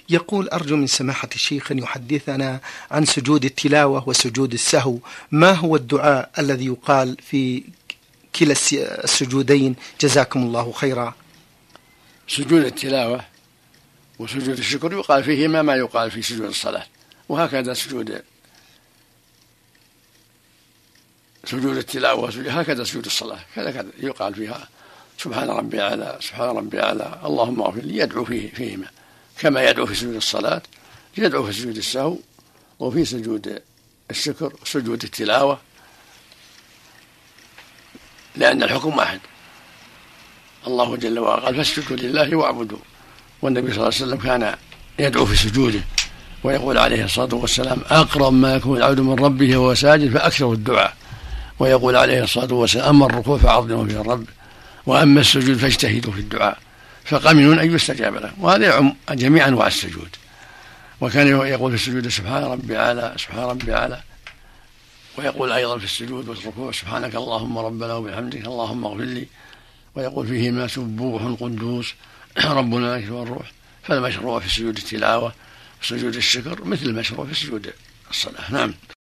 يقول: أرجو من سماحة الشيخ أن يحدثنا عن سجود التلاوة وسجود السهو. ما هو الدعاء الذي يقال في كلا السجودين؟ جزاكم الله خيرا. سجود التلاوة وسجود الشكر يقال فيهما ما يقال في سجود الصلاة، وهكذا سجود التلاوة هكذا سجود الصلاة كذا يقال فيها سبحان ربي أعلى سبحان ربي أعلى اللهم اغفر لي، يدعو فيهما كما يدعو في سجود الصلاة، يدعو في سجود السهو وفي سجود الشكر سجود التلاوة، لأن الحكم واحد. الله جل وعلا قال: فاسجدوا لله واعبدوا. والنبي صلى الله عليه وسلم كان يدعو في سجوده ويقول عليه الصلاة والسلام: أقرب ما يكون العبد من ربه وهو ساجد فأكثر الدعاء. ويقول عليه الصلاة والسلام: أما الركوع فعظموا فيه الرب، وأما السجود فاجتهدوا في الدعاء فقمن أن يستجاب له. وهذا يعم جميع أنواع السجود. وكان يقول في السجود: سبحان ربي أعلى سبحان ربي أعلى. ويقول أيضا في السجود والركوع: سبحانك اللهم ربنا وبحمدك اللهم اغفر لي. ويقول فيهما: سبوح قدوس ربنا الملائكة والروح. فالمشروع في سجود التلاوة وسجود الشكر مثل المشروع في سجود الصلاة. نعم.